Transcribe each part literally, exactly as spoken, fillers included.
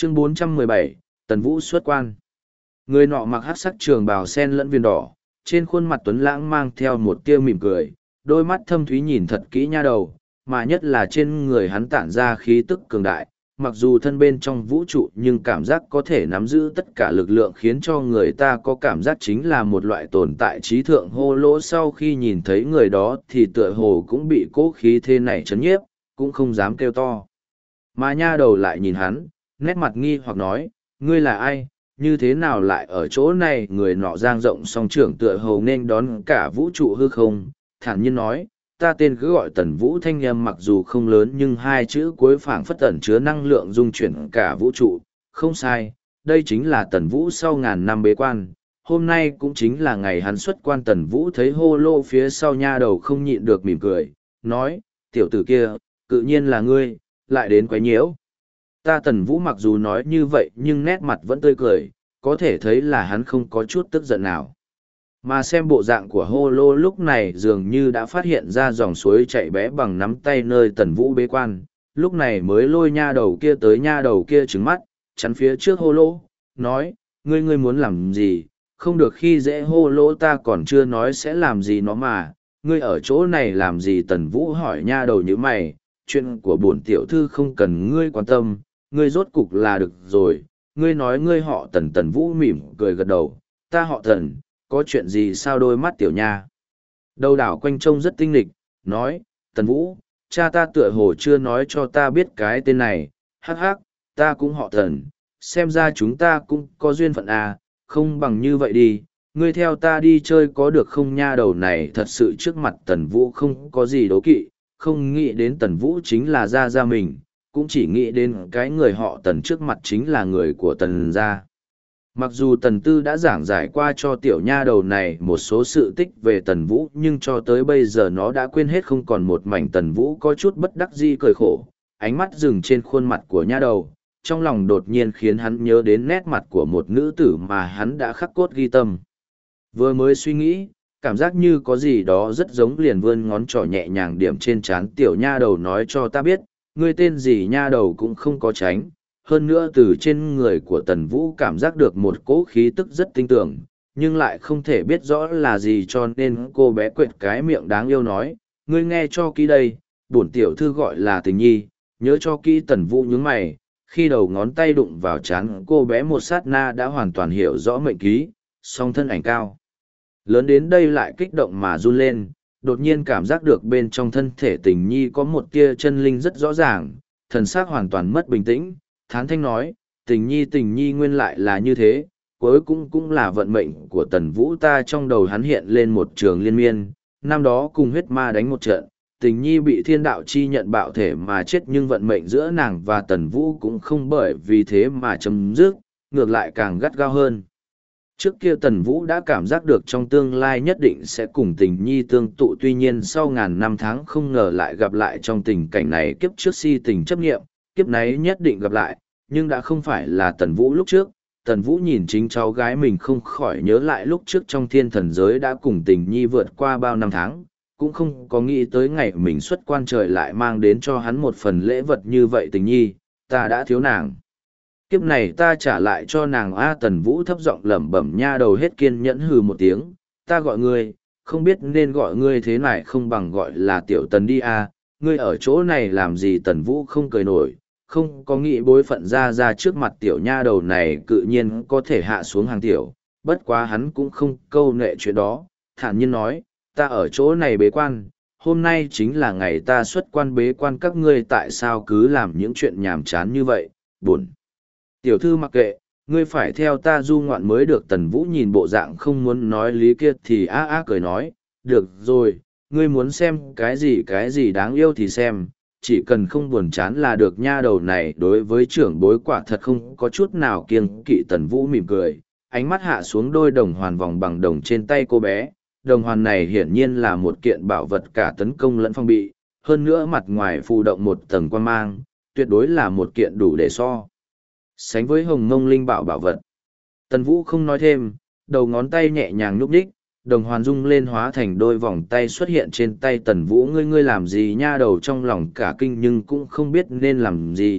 Chương bốn trăm mười bảy, Tần Vũ xuất quan. Người nọ mặc hắc sắc trường bào sen lẫn viên đỏ, trên khuôn mặt tuấn lãng mang theo một tia mỉm cười, đôi mắt thâm thúy nhìn thật kỹ nha đầu, mà nhất là trên người hắn tản ra khí tức cường đại, mặc dù thân bên trong vũ trụ nhưng cảm giác có thể nắm giữ tất cả lực lượng khiến cho người ta có cảm giác chính là một loại tồn tại trí thượng hô lỗ. Sau khi nhìn thấy người đó thì tựa hồ cũng bị cố khí thế này chấn nhiếp, cũng không dám kêu to. Mà nha đầu lại nhìn hắn, nét mặt nghi hoặc nói, ngươi là ai, như thế nào lại ở chỗ này? Người nọ dang rộng song trưởng tựa hồ nên đón cả vũ trụ hư không, thản nhiên nói, ta tên cứ gọi Tần Vũ. Thanh âm mặc dù không lớn nhưng hai chữ cuối phảng phất ẩn chứa năng lượng dung chuyển cả vũ trụ. Không sai, đây chính là Tần Vũ sau ngàn năm bế quan. Hôm nay cũng chính là ngày hắn xuất quan. Tần Vũ thấy hô lô phía sau nha đầu không nhịn được mỉm cười, nói, tiểu tử kia, tự nhiên là ngươi, lại đến quấy nhiễu. Ta Tần Vũ mặc dù nói như vậy nhưng nét mặt vẫn tươi cười, có thể thấy là hắn không có chút tức giận nào. Mà xem bộ dạng của hô lô lúc này dường như đã phát hiện ra dòng suối chạy bé bằng nắm tay nơi Tần Vũ bế quan, lúc này mới lôi nha đầu kia tới. Nha đầu kia trứng mắt, chắn phía trước hô lô, nói, ngươi ngươi muốn làm gì, không được khi dễ hô lô, ta còn chưa nói sẽ làm gì nó mà, ngươi ở chỗ này làm gì? Tần Vũ hỏi. Nha đầu như mày, chuyện của bổn tiểu thư không cần ngươi quan tâm, ngươi rốt cục là được rồi, ngươi nói ngươi họ Tần. Tần Vũ mỉm cười gật đầu, ta họ Tần, có chuyện gì sao? Đôi mắt tiểu nha đầu đảo quanh trông rất tinh lịch, nói, Tần Vũ, cha ta tựa hồ chưa nói cho ta biết cái tên này, hắc hắc, ta cũng họ Tần, xem ra chúng ta cũng có duyên phận à, không bằng như vậy đi, ngươi theo ta đi chơi có được không? Nha đầu này thật sự trước mặt Tần Vũ không có gì đố kỵ, không nghĩ đến Tần Vũ chính là gia gia mình, cũng chỉ nghĩ đến cái người họ Tần trước mặt chính là người của Tần gia. Mặc dù Tần Tư đã giảng giải qua cho tiểu nha đầu này một số sự tích về Tần Vũ nhưng cho tới bây giờ nó đã quên hết không còn một mảnh. Tần Vũ có chút bất đắc dĩ cười khổ, ánh mắt dừng trên khuôn mặt của nha đầu, trong lòng đột nhiên khiến hắn nhớ đến nét mặt của một nữ tử mà hắn đã khắc cốt ghi tâm. Vừa mới suy nghĩ, cảm giác như có gì đó rất giống, liền vươn ngón trỏ nhẹ nhàng điểm trên trán tiểu nha đầu, nói cho ta biết, ngươi tên gì? Nha đầu cũng không có tránh. Hơn nữa từ trên người của Tần Vũ cảm giác được một cỗ khí tức rất tinh tường, nhưng lại không thể biết rõ là gì, cho nên cô bé quệt cái miệng đáng yêu nói, ngươi nghe cho kỹ đây, bổn tiểu thư gọi là Tình Nhi, nhớ cho kỹ. Tần Vũ nhướng mày, khi đầu ngón tay đụng vào trán cô bé một sát na đã hoàn toàn hiểu rõ mệnh ký, song thân ảnh cao lớn đến đây lại kích động mà run lên, đột nhiên cảm giác được bên trong thân thể Tình Nhi có một tia chân linh rất rõ ràng, thần xác hoàn toàn mất bình tĩnh, thán thanh nói, Tình Nhi, Tình Nhi nguyên lại là như thế, cuối cùng cũng là vận mệnh của Tần Vũ ta. Trong đầu hắn hiện lên một trường liên miên, năm đó cùng huyết ma đánh một trận, Tình Nhi bị thiên đạo chi nhận bạo thể mà chết, nhưng vận mệnh giữa nàng và Tần Vũ cũng không bởi vì thế mà chấm dứt, ngược lại càng gắt gao hơn. Trước kia Tần Vũ đã cảm giác được trong tương lai nhất định sẽ cùng Tình Nhi tương tụ, tuy nhiên sau ngàn năm tháng không ngờ lại gặp lại trong tình cảnh này. Kiếp trước si tình chấp nghiệm, kiếp này nhất định gặp lại, nhưng đã không phải là Tần Vũ lúc trước. Tần Vũ nhìn chính cháu gái mình không khỏi nhớ lại lúc trước trong thiên thần giới đã cùng Tình Nhi vượt qua bao năm tháng, cũng không có nghĩ tới ngày mình xuất quan trời lại mang đến cho hắn một phần lễ vật như vậy. Tình Nhi, ta đã thiếu nàng, kiếp này ta trả lại cho nàng a. Tần Vũ thấp giọng lẩm bẩm. Nha đầu hết kiên nhẫn hừ một tiếng, ta gọi ngươi, không biết nên gọi ngươi thế này không bằng gọi là tiểu Tần đi a. Ngươi ở chỗ này làm gì? Tần Vũ không cười nổi, không có nghĩ bối phận ra ra trước mặt tiểu nha đầu này cự nhiên có thể hạ xuống hàng tiểu, bất quá hắn cũng không câu nệ chuyện đó, thản nhiên nói, ta ở chỗ này bế quan, hôm nay chính là ngày ta xuất quan bế quan, các ngươi tại sao cứ làm những chuyện nhàm chán như vậy? Buồn tiểu thư mặc kệ, ngươi phải theo ta du ngoạn mới được. Tần Vũ nhìn bộ dạng không muốn nói lý kia thì á á cười nói, được rồi, ngươi muốn xem cái gì cái gì đáng yêu thì xem, chỉ cần không buồn chán là được. Nha đầu này đối với trưởng bối quả thật không có chút nào kiêng kỵ. Tần Vũ mỉm cười, ánh mắt hạ xuống đôi đồng hoàn vòng bằng đồng trên tay cô bé. Đồng hoàn này hiển nhiên là một kiện bảo vật cả tấn công lẫn phong bị, hơn nữa mặt ngoài phù động một tầng quan mang, tuyệt đối là một kiện đủ để so sánh với hồng mông linh bảo bảo vật. Tần Vũ không nói thêm, đầu ngón tay nhẹ nhàng nhúc nhích, đồng hoàn rung lên hóa thành đôi vòng tay xuất hiện trên tay Tần Vũ. Ngươi ngươi làm gì? Nha đầu trong lòng cả kinh nhưng cũng không biết nên làm gì,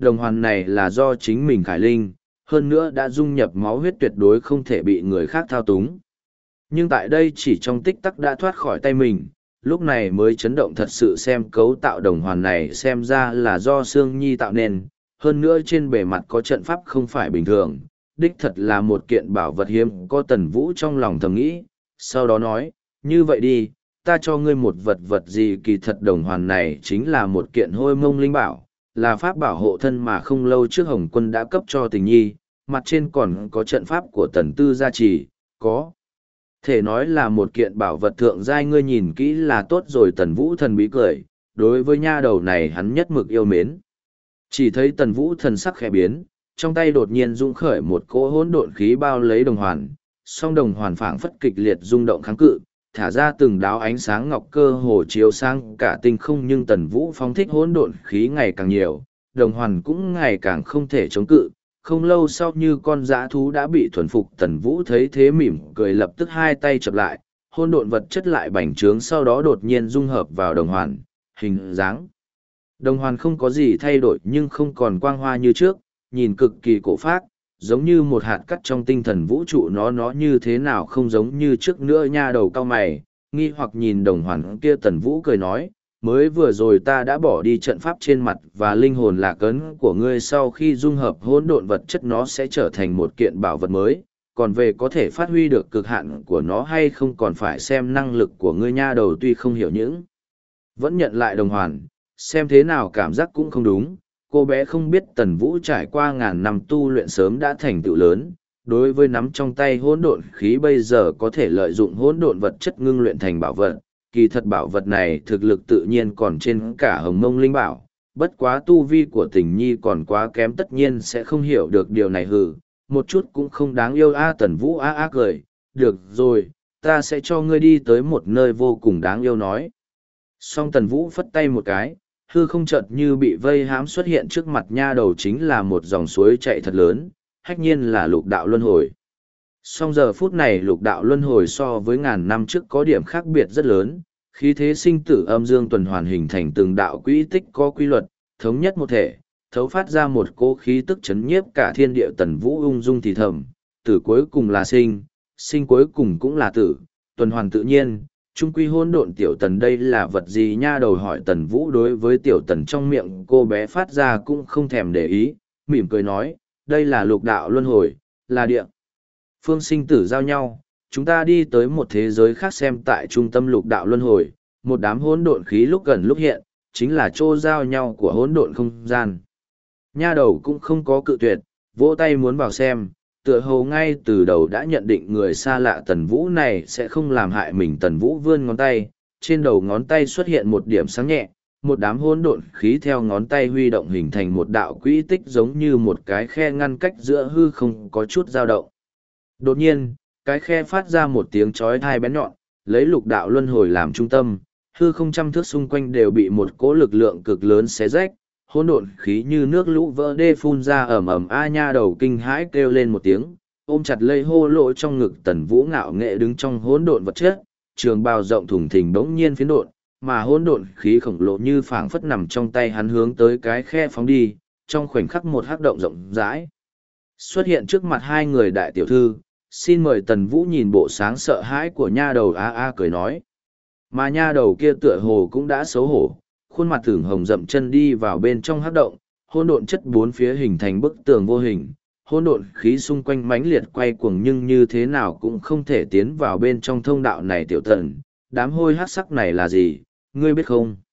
đồng hoàn này là do chính mình khải linh, hơn nữa đã dung nhập máu huyết tuyệt đối không thể bị người khác thao túng. Nhưng tại đây chỉ trong tích tắc đã thoát khỏi tay mình, lúc này mới chấn động thật sự xem cấu tạo đồng hoàn này xem ra là do Sương Nhi tạo nên, hơn nữa trên bề mặt có trận pháp không phải bình thường, đích thật là một kiện bảo vật hiếm có. Tần Vũ trong lòng thầm nghĩ, sau đó nói, như vậy đi, ta cho ngươi một vật vật gì. Kỳ thật đồng hoàn này chính là một kiện hôi mông linh bảo, là pháp bảo hộ thân mà không lâu trước Hồng Quân đã cấp cho Tình Nhi, mặt trên còn có trận pháp của Tần Tư gia trì, có thể nói là một kiện bảo vật thượng giai, ngươi nhìn kỹ là tốt rồi. Tần Vũ thần bí cười, đối với nha đầu này hắn nhất mực yêu mến. Chỉ thấy Tần Vũ thần sắc khẽ biến, trong tay đột nhiên rung khởi một cỗ hỗn độn khí bao lấy đồng hoàn, song đồng hoàn phảng phất kịch liệt rung động kháng cự, thả ra từng đáo ánh sáng ngọc cơ hồ chiếu sang cả tinh không. Nhưng Tần Vũ phóng thích hỗn độn khí ngày càng nhiều, đồng hoàn cũng ngày càng không thể chống cự. Không lâu sau như con dã thú đã bị thuần phục. Tần Vũ thấy thế mỉm cười, lập tức hai tay chập lại, hỗn độn vật chất lại bành trướng, sau đó đột nhiên dung hợp vào đồng hoàn, hình dáng đồng hoàn không có gì thay đổi nhưng không còn quang hoa như trước, nhìn cực kỳ cổ phác, giống như một hạt cát trong tinh thần vũ trụ. Nó nó như thế nào không giống như trước nữa. Nha đầu cao mày, nghi hoặc nhìn đồng hoàn kia. Tần Vũ cười nói, mới vừa rồi ta đã bỏ đi trận pháp trên mặt và linh hồn lạc ấn của ngươi, sau khi dung hợp hỗn độn vật chất nó sẽ trở thành một kiện bảo vật mới, còn về có thể phát huy được cực hạn của nó hay không còn phải xem năng lực của ngươi. Nha đầu tuy không hiểu những vẫn nhận lại đồng hoàn, xem thế nào cảm giác cũng không đúng. Cô bé không biết Tần Vũ trải qua ngàn năm tu luyện sớm đã thành tựu lớn, đối với nắm trong tay hỗn độn khí bây giờ có thể lợi dụng hỗn độn vật chất ngưng luyện thành bảo vật. Kỳ thật bảo vật này thực lực tự nhiên còn trên cả Hồng Mông linh bảo, bất quá tu vi của Tình Nhi còn quá kém, tất nhiên sẽ không hiểu được điều này. Hừ, một chút cũng không đáng yêu a. Tần Vũ á á cười, được rồi, ta sẽ cho ngươi đi tới một nơi vô cùng đáng yêu nói. Song Tần Vũ phất tay một cái, hư không chợt như bị vây hãm xuất hiện trước mặt nha đầu, chính là một dòng suối chạy thật lớn, hách nhiên là lục đạo luân hồi. Song giờ phút này lục đạo luân hồi so với ngàn năm trước có điểm khác biệt rất lớn, khí thế sinh tử âm dương tuần hoàn hình thành từng đạo quỹ tích có quy luật, thống nhất một thể, thấu phát ra một cỗ khí tức chấn nhiếp cả thiên địa. Tần Vũ ung dung thì thầm, tử cuối cùng là sinh, sinh cuối cùng cũng là tử, tuần hoàn tự nhiên. Trung quy hỗn độn. Tiểu Tần đây là vật gì? Nha đầu hỏi. Tần Vũ đối với Tiểu Tần trong miệng cô bé phát ra cũng không thèm để ý, mỉm cười nói, đây là lục đạo luân hồi, là địa phương sinh tử giao nhau. Chúng ta đi tới một thế giới khác xem. Tại trung tâm lục đạo luân hồi, một đám hỗn độn khí lúc gần lúc hiện, chính là chỗ giao nhau của hỗn độn không gian. Nha đầu cũng không có cự tuyệt, vỗ tay muốn vào xem, tựa hồ ngay từ đầu đã nhận định người xa lạ Tần Vũ này sẽ không làm hại mình. Tần Vũ vươn ngón tay, trên đầu ngón tay xuất hiện một điểm sáng nhẹ, một đám hỗn độn khí theo ngón tay huy động hình thành một đạo quỹ tích, giống như một cái khe ngăn cách giữa hư không có chút dao động. Đột nhiên, cái khe phát ra một tiếng chói tai bén nhọn, lấy lục đạo luân hồi làm trung tâm, hư không trăm thước xung quanh đều bị một cỗ lực lượng cực lớn xé rách, hỗn độn khí như nước lũ vỡ đê phun ra ầm ầm. A. Nha đầu kinh hãi kêu lên một tiếng, ôm chặt lấy hô lỗ trong ngực. Tần Vũ ngạo nghệ đứng trong hỗn độn vật chất, trường bào rộng thùng thình bỗng nhiên phiến độn, mà hỗn độn khí khổng lồ như phảng phất nằm trong tay hắn hướng tới cái khe phóng đi. Trong khoảnh khắc một hắc động rộng rãi xuất hiện trước mặt hai người. Đại tiểu thư, xin mời. Tần Vũ nhìn bộ sáng sợ hãi của nha đầu a a cười nói, mà nha đầu kia tựa hồ cũng đã xấu hổ, khuôn mặt tưởng hồng dậm chân đi vào bên trong hắc động. Hỗn độn chất bốn phía hình thành bức tường vô hình, hỗn độn khí xung quanh mãnh liệt quay cuồng, nhưng như thế nào cũng không thể tiến vào bên trong thông đạo này. Tiểu Tần, đám hôi hắc sắc này là gì, ngươi biết không?